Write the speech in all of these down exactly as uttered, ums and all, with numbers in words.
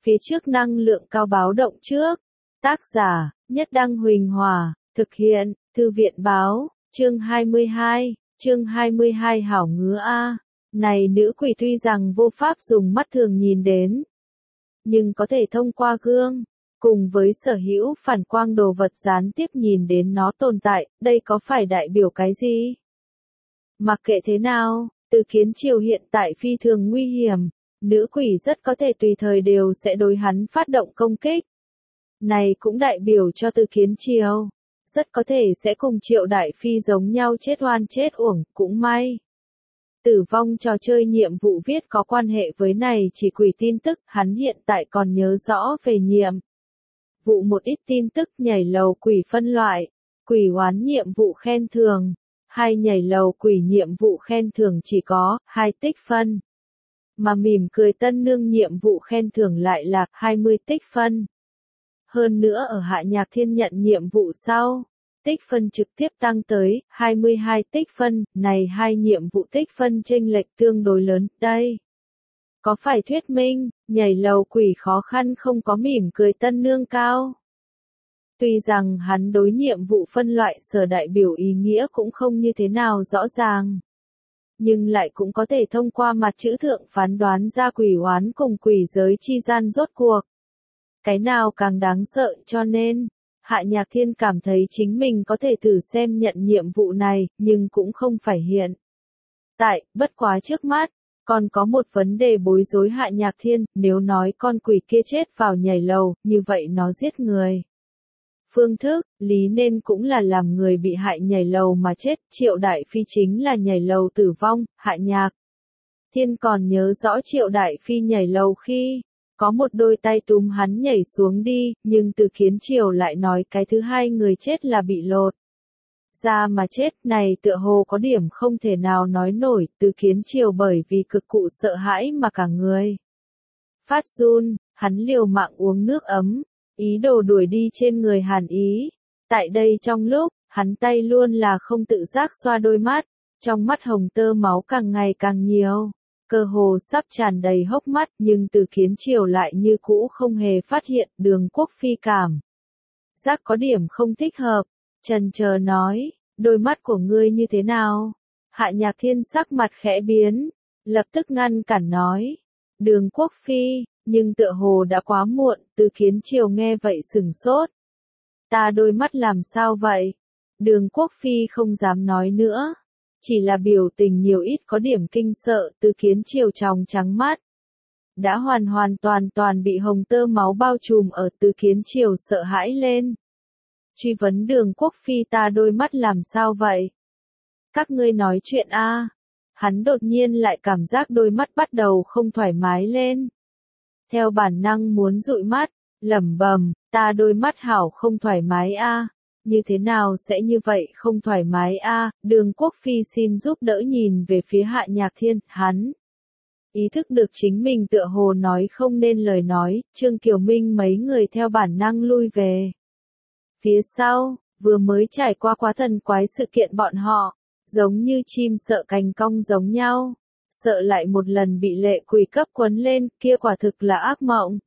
Phía trước năng lượng cao báo động trước. Tác giả, Nhất Đăng Huỳnh Hòa, thực hiện, Thư viện báo, chương hai mươi hai, chương hai mươi hai hảo ngứa A. Này nữ quỷ tuy rằng vô pháp dùng mắt thường nhìn đến, nhưng có thể thông qua gương, cùng với sở hữu phản quang đồ vật gián tiếp nhìn đến nó tồn tại, đây có phải đại biểu cái gì? Mặc kệ thế nào, Từ Kiến Triều hiện tại phi thường nguy hiểm, nữ quỷ rất có thể tùy thời đều sẽ đối hắn phát động công kích. Này cũng đại biểu cho Từ Kiến Triều, rất có thể sẽ cùng Triệu Đại Phi giống nhau chết oan chết uổng, cũng may. Tử vong trò chơi nhiệm vụ viết có quan hệ với này chỉ quỷ tin tức, hắn hiện tại còn nhớ rõ về nhiệm vụ một ít tin tức nhảy lầu quỷ phân loại, quỷ oán nhiệm vụ khen thưởng, hai nhảy lầu quỷ nhiệm vụ khen thưởng chỉ có hai tích phân, mà mỉm cười tân nương nhiệm vụ khen thưởng lại là hai mươi tích phân. Hơn nữa ở Hạ Nhạc Thiên nhận nhiệm vụ sau, tích phân trực tiếp tăng tới hai mươi hai tích phân, này hai nhiệm vụ tích phân chênh lệch tương đối lớn, đây. Có phải thuyết minh, nhảy lầu quỷ khó khăn không có mỉm cười tân nương cao? Tuy rằng hắn đối nhiệm vụ phân loại sở đại biểu ý nghĩa cũng không như thế nào rõ ràng, nhưng lại cũng có thể thông qua mặt chữ thượng phán đoán ra quỷ oán cùng quỷ giới chi gian rốt cuộc. Cái nào càng đáng sợ, cho nên Hạ Nhạc Thiên cảm thấy chính mình có thể thử xem nhận nhiệm vụ này, nhưng cũng không phải hiện tại, bất quá trước mắt, còn có một vấn đề bối rối Hạ Nhạc Thiên, nếu nói con quỷ kia chết vào nhảy lầu, như vậy nó giết người. Phương thức, lý nên cũng là làm người bị hại nhảy lầu mà chết, Triệu Đại Phi chính là nhảy lầu tử vong, Hạ Nhạc Thiên còn nhớ rõ Triệu Đại Phi nhảy lầu khi có một đôi tay túm hắn nhảy xuống đi, nhưng Từ Kiến Triều lại nói cái thứ hai người chết là bị lột ra mà chết, này tựa hồ có điểm không thể nào nói nổi, Từ Kiến Triều bởi vì cực cụ sợ hãi mà cả người phát run, hắn liều mạng uống nước ấm, ý đồ đuổi đi trên người Hàn Ý. Tại đây trong lúc, hắn tay luôn là không tự giác xoa đôi mắt, trong mắt hồng tơ máu càng ngày càng nhiều. Cơ hồ sắp tràn đầy hốc mắt, nhưng Từ Kiến Triều lại như cũ không hề phát hiện. Đường Quốc Phi cảm giác có điểm không thích hợp, chần chờ nói, đôi mắt của ngươi như thế nào? Hạ Nhạc Thiên sắc mặt khẽ biến, lập tức ngăn cản nói, Đường Quốc Phi, nhưng tựa hồ đã quá muộn. Từ Kiến Triều nghe vậy sửng sốt. Ta đôi mắt làm sao vậy? Đường Quốc Phi không dám nói nữa, chỉ là biểu tình nhiều ít có điểm kinh sợ. Từ Kiến Triều tròng trắng mắt, đã hoàn hoàn toàn toàn bị hồng tơ máu bao trùm ở. Từ Kiến Triều sợ hãi lên, truy vấn Đường Quốc Phi, ta đôi mắt làm sao vậy? Các ngươi nói chuyện a. Hắn đột nhiên lại cảm giác đôi mắt bắt đầu không thoải mái lên, theo bản năng muốn dụi mắt, lẩm bẩm, ta đôi mắt hảo không thoải mái a. Như thế nào sẽ như vậy không thoải mái a? Đường Quốc Phi xin giúp đỡ nhìn về phía Hạ Nhạc Thiên, hắn ý thức được chính mình tựa hồ nói không nên lời nói, Trương Kiều Minh mấy người theo bản năng lui về phía sau, vừa mới trải qua quá thần quái sự kiện bọn họ, giống như chim sợ cành cong giống nhau, sợ lại một lần bị lệ quỷ cấp quấn lên, kia quả thực là ác mộng.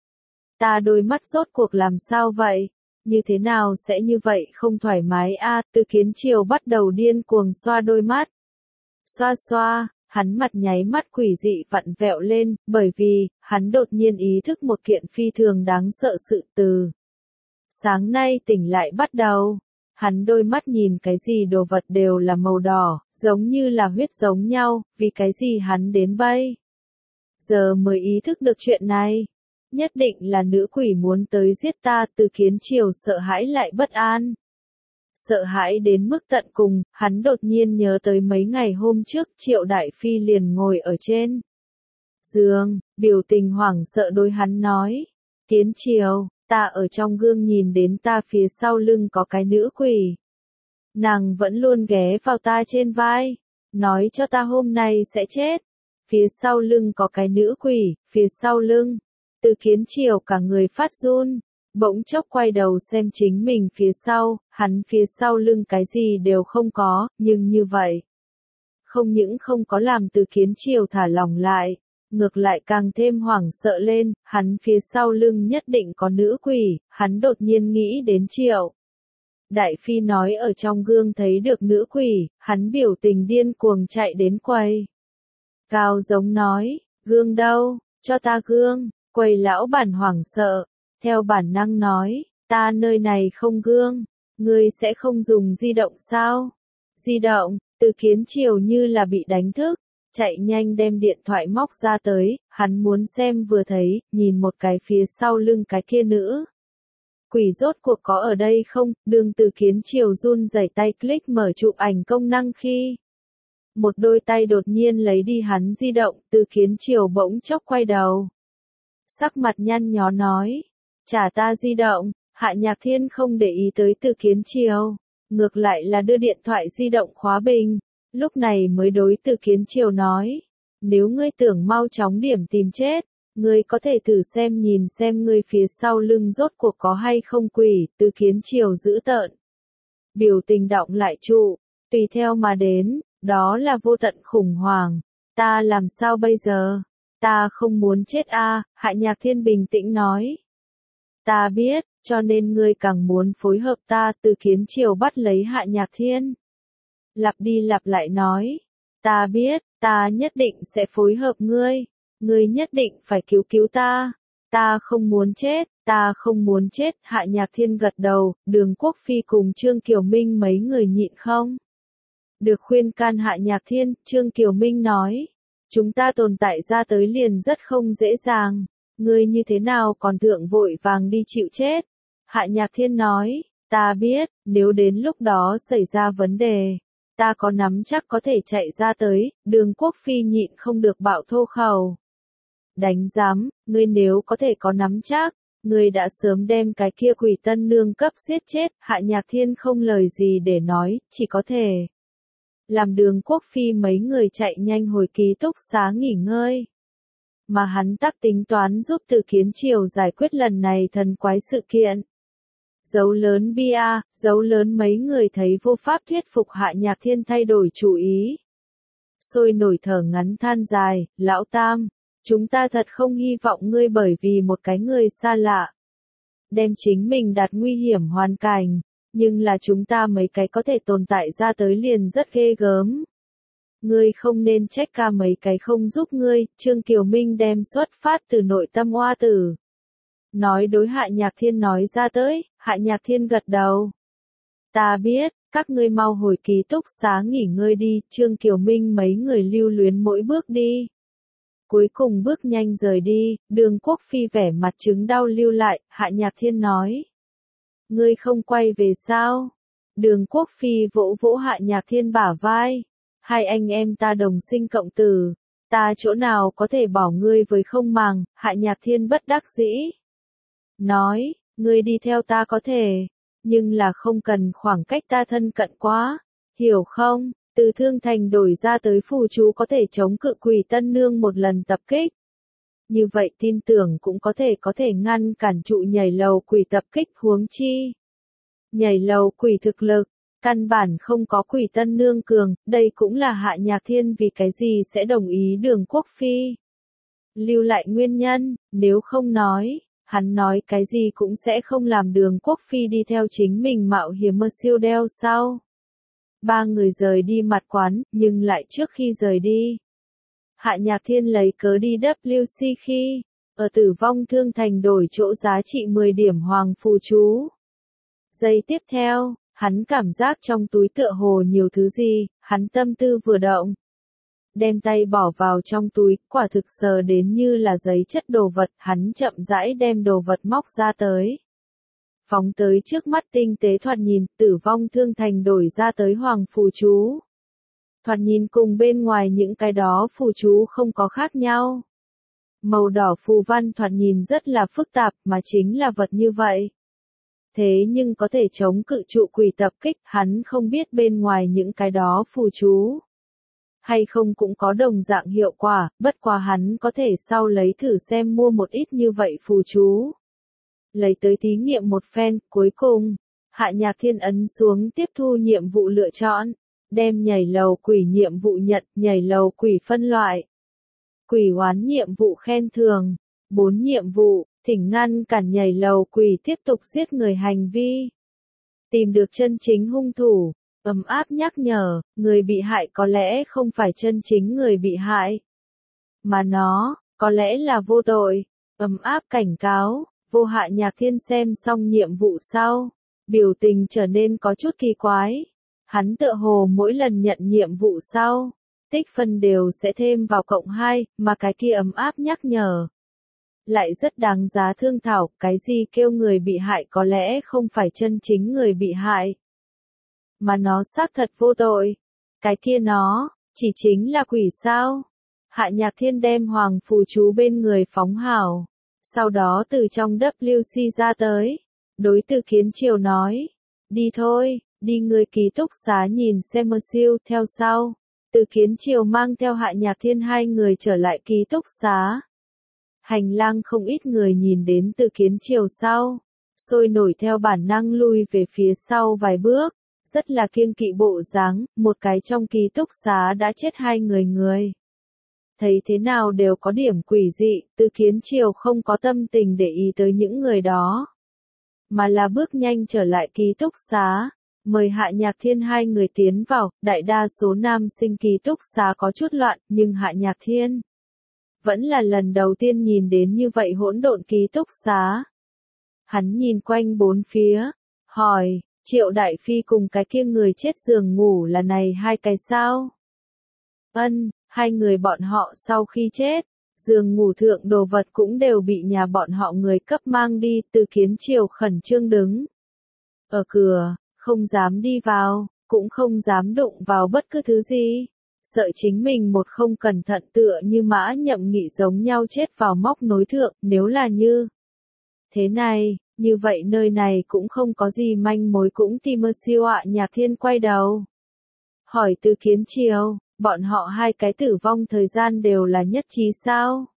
Ta đôi mắt rốt cuộc làm sao vậy? Như thế nào sẽ như vậy không thoải mái a? Từ Kiến Triều bắt đầu điên cuồng xoa đôi mắt. Xoa xoa, hắn mặt nháy mắt quỷ dị vặn vẹo lên, bởi vì, hắn đột nhiên ý thức một kiện phi thường đáng sợ sự từ. Sáng nay tỉnh lại bắt đầu, hắn đôi mắt nhìn cái gì đồ vật đều là màu đỏ, giống như là huyết giống nhau, vì cái gì hắn đến bây giờ mới ý thức được chuyện này. Nhất định là nữ quỷ muốn tới giết ta. Từ Kiến Triều sợ hãi lại bất an. Sợ hãi đến mức tận cùng, hắn đột nhiên nhớ tới mấy ngày hôm trước Triệu Đại Phi liền ngồi ở trên giường, biểu tình hoảng sợ đối hắn nói, Kiến Triều, ta ở trong gương nhìn đến ta phía sau lưng có cái nữ quỷ. Nàng vẫn luôn ghé vào ta trên vai, nói cho ta hôm nay sẽ chết. Phía sau lưng có cái nữ quỷ, phía sau lưng. Từ Kiến Triều cả người phát run, bỗng chốc quay đầu xem chính mình phía sau, hắn phía sau lưng cái gì đều không có, nhưng như vậy không những không có làm Từ Kiến Triều thả lỏng lại, ngược lại càng thêm hoảng sợ lên, hắn phía sau lưng nhất định có nữ quỷ, hắn đột nhiên nghĩ đến Triệu. Đại Phi nói ở trong gương thấy được nữ quỷ, hắn biểu tình điên cuồng chạy đến quầy. Cao giống nói, gương đâu, cho ta gương, quầy lão bản hoảng sợ, theo bản năng nói, ta nơi này không gương, ngươi sẽ không dùng di động sao? Di động, Từ Kiến Triều như là bị đánh thức, chạy nhanh đem điện thoại móc ra tới, hắn muốn xem vừa thấy, nhìn một cái phía sau lưng cái kia nữ. Quỷ rốt cuộc có ở đây không, đường Từ Kiến Triều run rẩy tay click mở chụp ảnh công năng khi. Một đôi tay đột nhiên lấy đi hắn di động, Từ Kiến Triều bỗng chốc quay đầu. Sắc mặt nhăn nhó nói, trả ta di động, Hạ Nhạc Thiên không để ý tới Từ Kiến Triều, ngược lại là đưa điện thoại di động khóa bình, lúc này mới đối Từ Kiến Triều nói, nếu ngươi tưởng mau chóng điểm tìm chết, ngươi có thể thử xem nhìn xem ngươi phía sau lưng rốt cuộc có hay không quỷ, Từ Kiến Triều giữ tợn. Biểu tình động lại trụ, tùy theo mà đến, đó là vô tận khủng hoảng, ta làm sao bây giờ, ta không muốn chết a, Hạ Nhạc Thiên bình tĩnh nói. Ta biết, cho nên ngươi càng muốn phối hợp ta, Từ Kiến Triều bắt lấy Hạ Nhạc Thiên. Lặp đi lặp lại nói, ta biết, ta nhất định sẽ phối hợp ngươi, ngươi nhất định phải cứu cứu ta, ta không muốn chết, ta không muốn chết, Hạ Nhạc Thiên gật đầu, Đường Quốc Phi cùng Trương Kiều Minh mấy người nhịn không? Được khuyên can Hạ Nhạc Thiên, Trương Kiều Minh nói, chúng ta tồn tại ra tới liền rất không dễ dàng, ngươi như thế nào còn thượng vội vàng đi chịu chết? Hạ Nhạc Thiên nói, ta biết, nếu đến lúc đó xảy ra vấn đề, ta có nắm chắc có thể chạy ra tới, Đường Quốc Phi nhịn không được bạo thô khẩu. Đánh giám, ngươi nếu có thể có nắm chắc, ngươi đã sớm đem cái kia quỷ tân nương cấp giết chết, Hạ Nhạc Thiên không lời gì để nói, chỉ có thể làm Đường Quốc Phi mấy người chạy nhanh hồi ký túc xá nghỉ ngơi. Mà hắn tắc tính toán giúp Từ Kiến Triều giải quyết lần này thần quái sự kiện. Dấu lớn bia, dấu lớn mấy người thấy vô pháp thuyết phục Hạ Nhạc Thiên thay đổi chủ ý. Sôi nổi thở ngắn than dài, lão tam, chúng ta thật không hy vọng ngươi bởi vì một cái người xa lạ. Đem chính mình đặt nguy hiểm hoàn cảnh, nhưng là chúng ta mấy cái có thể tồn tại ra tới liền rất ghê gớm. Ngươi không nên trách ca mấy cái không giúp ngươi, Trương Kiều Minh đem xuất phát từ nội tâm oa tử. Nói đối Hạ Nhạc Thiên nói ra tới, Hạ Nhạc Thiên gật đầu. Ta biết, các ngươi mau hồi ký túc xá nghỉ ngơi đi, Trương Kiều Minh mấy người lưu luyến mỗi bước đi. Cuối cùng bước nhanh rời đi, Đường Quốc Phi vẻ mặt chứng đau lưu lại, Hạ Nhạc Thiên nói. Ngươi không quay về sao? Đường Quốc Phi vỗ vỗ Hạ Nhạc Thiên bả vai. Hai anh em ta đồng sinh cộng tử, ta chỗ nào có thể bỏ ngươi với không màng, Hạ Nhạc Thiên bất đắc dĩ. Nói, ngươi đi theo ta có thể, nhưng là không cần khoảng cách ta thân cận quá, hiểu không? Từ Thương Thành đổi ra tới phù chú có thể chống cự quỷ tân nương một lần tập kích. Như vậy tin tưởng cũng có thể có thể ngăn cản trụ nhảy lầu quỷ tập kích huống chi. Nhảy lầu quỷ thực lực, căn bản không có quỷ tân nương cường, đây cũng là Hạ Nhạc Thiên vì cái gì sẽ đồng ý Đường Quốc Phi. Lưu lại nguyên nhân, nếu không nói, hắn nói cái gì cũng sẽ không làm Đường Quốc Phi đi theo chính mình mạo hiểm mơ siêu đeo sau. Ba người rời đi mặt quán, nhưng lại trước khi rời đi. Hạ Nhạc Thiên lấy cớ đi W C khi, ở Tử Vong Thương Thành đổi chỗ giá trị mười điểm hoàng phù chú. Giây tiếp theo, hắn cảm giác trong túi tựa hồ nhiều thứ gì, hắn tâm tư vừa động. Đem tay bỏ vào trong túi, quả thực sờ đến như là giấy chất đồ vật, hắn chậm rãi đem đồ vật móc ra tới. Phóng tới trước mắt tinh tế thoạt nhìn, Tử Vong Thương Thành đổi ra tới hoàng phù chú. Thoạt nhìn cùng bên ngoài những cái đó phù chú không có khác nhau. Màu đỏ phù văn thoạt nhìn rất là phức tạp mà chính là vật như vậy. Thế nhưng có thể chống cự trụ quỷ tập kích, hắn không biết bên ngoài những cái đó phù chú. Hay không cũng có đồng dạng hiệu quả, bất quá hắn có thể sau lấy thử xem mua một ít như vậy phù chú. Lấy tới thí nghiệm một phen, cuối cùng, Hạ Nhạc Thiên ấn xuống tiếp thu nhiệm vụ lựa chọn, đem nhảy lầu quỷ nhiệm vụ nhận, nhảy lầu quỷ phân loại. Quỷ oán nhiệm vụ khen thưởng. bốn Nhiệm vụ, thỉnh ngăn cản nhảy lầu quỷ tiếp tục giết người hành vi. Tìm được chân chính hung thủ. Ấm áp nhắc nhở, người bị hại có lẽ không phải chân chính người bị hại, mà nó, có lẽ là vô tội. Ấm áp cảnh cáo, Vô Hạ Nhạc Thiên xem xong nhiệm vụ sau, biểu tình trở nên có chút kỳ quái. Hắn tựa hồ mỗi lần nhận nhiệm vụ sau, tích phân đều sẽ thêm vào cộng hai, mà cái kia ấm áp nhắc nhở lại rất đáng giá thương thảo. Cái gì kêu người bị hại có lẽ không phải chân chính người bị hại, mà nó xác thật vô tội. Cái kia nó, chỉ chính là quỷ sao? Hạ Nhạc Thiên đem hoàng phù chú bên người phóng hào, sau đó từ trong W C ra tới. Đối Từ Kiến Triều nói, đi thôi, đi người ký túc xá nhìn xem mơ siêu, theo sau. Từ Kiến Triều mang theo Hạ Nhạc Thiên hai người trở lại ký túc xá. Hành lang không ít người nhìn đến Từ Kiến Triều sau, sôi nổi theo bản năng lui về phía sau vài bước, rất là kiêng kỵ bộ dáng. Một cái trong ký túc xá đã chết hai người người. Thấy thế nào đều có điểm quỷ dị, Từ Kiến Triều không có tâm tình để ý tới những người đó, mà là bước nhanh trở lại ký túc xá, mời Hạ Nhạc Thiên hai người tiến vào. Đại đa số nam sinh ký túc xá có chút loạn, nhưng Hạ Nhạc Thiên vẫn là lần đầu tiên nhìn đến như vậy hỗn độn ký túc xá. Hắn nhìn quanh bốn phía, hỏi, Triệu Đại Phi cùng cái kia người chết giường ngủ là này hai cái sao? Ân, hai người bọn họ sau khi chết, giường ngủ thượng đồ vật cũng đều bị nhà bọn họ người cấp mang đi. Từ Kiến Triều khẩn trương đứng ở cửa, không dám đi vào, cũng không dám đụng vào bất cứ thứ gì, sợ chính mình một không cẩn thận tựa như Mã Nhậm Nghị giống nhau chết vào móc nối thượng. Nếu là như thế này, như vậy nơi này cũng không có gì manh mối. Cũng tìm mơ siêu ạ. Nhạc Thiên quay đầu hỏi Từ Kiến Triều, bọn họ hai cái tử vong thời gian đều là nhất trí sao?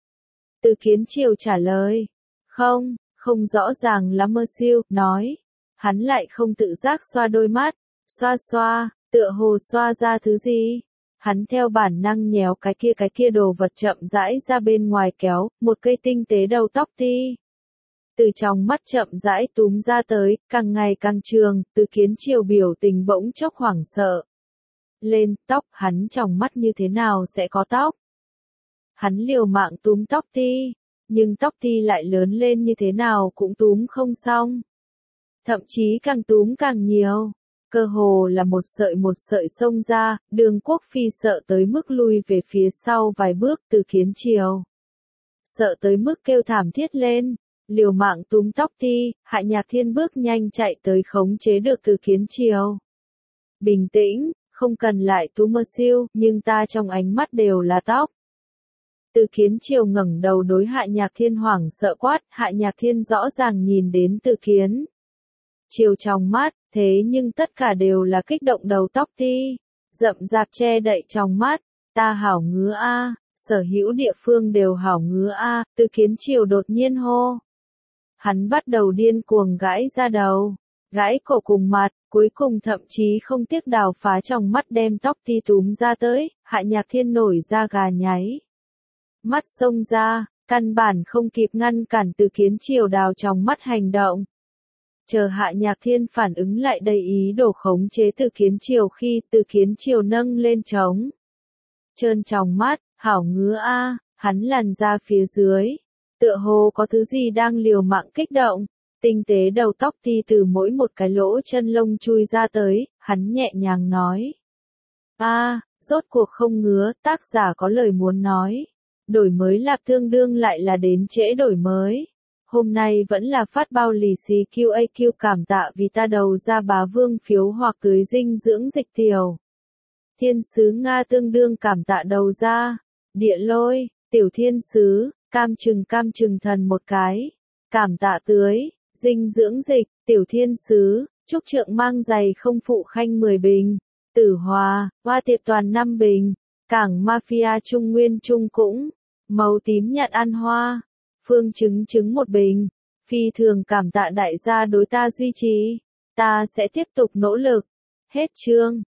Từ Kiến Triều trả lời, không, không rõ ràng lắm. Mơ siêu nói, hắn lại không tự giác xoa đôi mắt, xoa xoa, tựa hồ xoa ra thứ gì. Hắn theo bản năng nhéo cái kia cái kia đồ vật chậm rãi ra bên ngoài kéo, một cây tinh tế đầu tóc ti từ trong mắt chậm rãi túm ra tới, càng ngày càng trường. Từ Kiến Triều biểu tình bỗng chốc hoảng sợ lên. Tóc, hắn trong mắt như thế nào sẽ có tóc? Hắn liều mạng túm tóc ti, nhưng tóc ti lại lớn lên như thế nào cũng túm không xong. Thậm chí càng túm càng nhiều, cơ hồ là một sợi một sợi xông ra. Đường Quốc Phi sợ tới mức lui về phía sau vài bước. Từ Kiến Triều sợ tới mức kêu thảm thiết lên, liều mạng túm tóc ti. Hạ Nhạc Thiên bước nhanh chạy tới khống chế được Từ Kiến Triều. Bình tĩnh, không cần lại túm mơ siêu, nhưng ta trong ánh mắt đều là tóc. Từ Kiến Triều ngẩng đầu đối Hạ Nhạc Thiên hoảng sợ quát. Hạ Nhạc Thiên rõ ràng nhìn đến Từ Kiến Triều trong mắt, thế nhưng tất cả đều là kích động. Đầu tóc ti rậm rạp che đậy trong mắt. Ta hảo ngứa a, sở hữu địa phương đều hảo ngứa a. Từ Kiến Triều đột nhiên hô. Hắn bắt đầu điên cuồng gãi ra đầu, gãi cổ cùng mặt, cuối cùng thậm chí không tiếc đào phá trong mắt đem tóc ti túm ra tới. Hạ Nhạc Thiên nổi da gà nháy mắt xông ra, căn bản không kịp ngăn cản Từ Kiến Triều đào trong mắt hành động. Chờ Hạ Nhạc Thiên phản ứng lại đây ý đồ khống chế Từ Kiến Triều khi Từ Kiến Triều nâng lên trống trơn trong mắt, hảo ngứa a. Hắn làn ra phía dưới, tựa hồ có thứ gì đang liều mạng kích động. Tinh tế đầu tóc ti từ mỗi một cái lỗ chân lông chui ra tới. Hắn nhẹ nhàng nói, a, rốt cuộc không ngứa. Tác giả có lời muốn nói, đổi mới lạp tương đương lại là đến trễ đổi mới. Hôm nay vẫn là phát bao lì xì quy a quy, cảm tạ vì ta đầu ra bá vương phiếu hoặc tưới dinh dưỡng dịch tiểu thiên sứ Nga tương đương cảm tạ đầu ra. Địa lôi, tiểu thiên sứ, cam trừng cam trừng thần một cái, cảm tạ tưới dinh dưỡng dịch, tiểu thiên sứ, trúc trượng mang giày không phụ khanh mười bình, tử hòa, hoa tiệp toàn năm bình, cảng mafia trung nguyên trung cũng, màu tím nhạt ăn hoa, phương chứng chứng một bình. Phi thường cảm tạ đại gia đối ta duy trì, ta sẽ tiếp tục nỗ lực. Hết chương.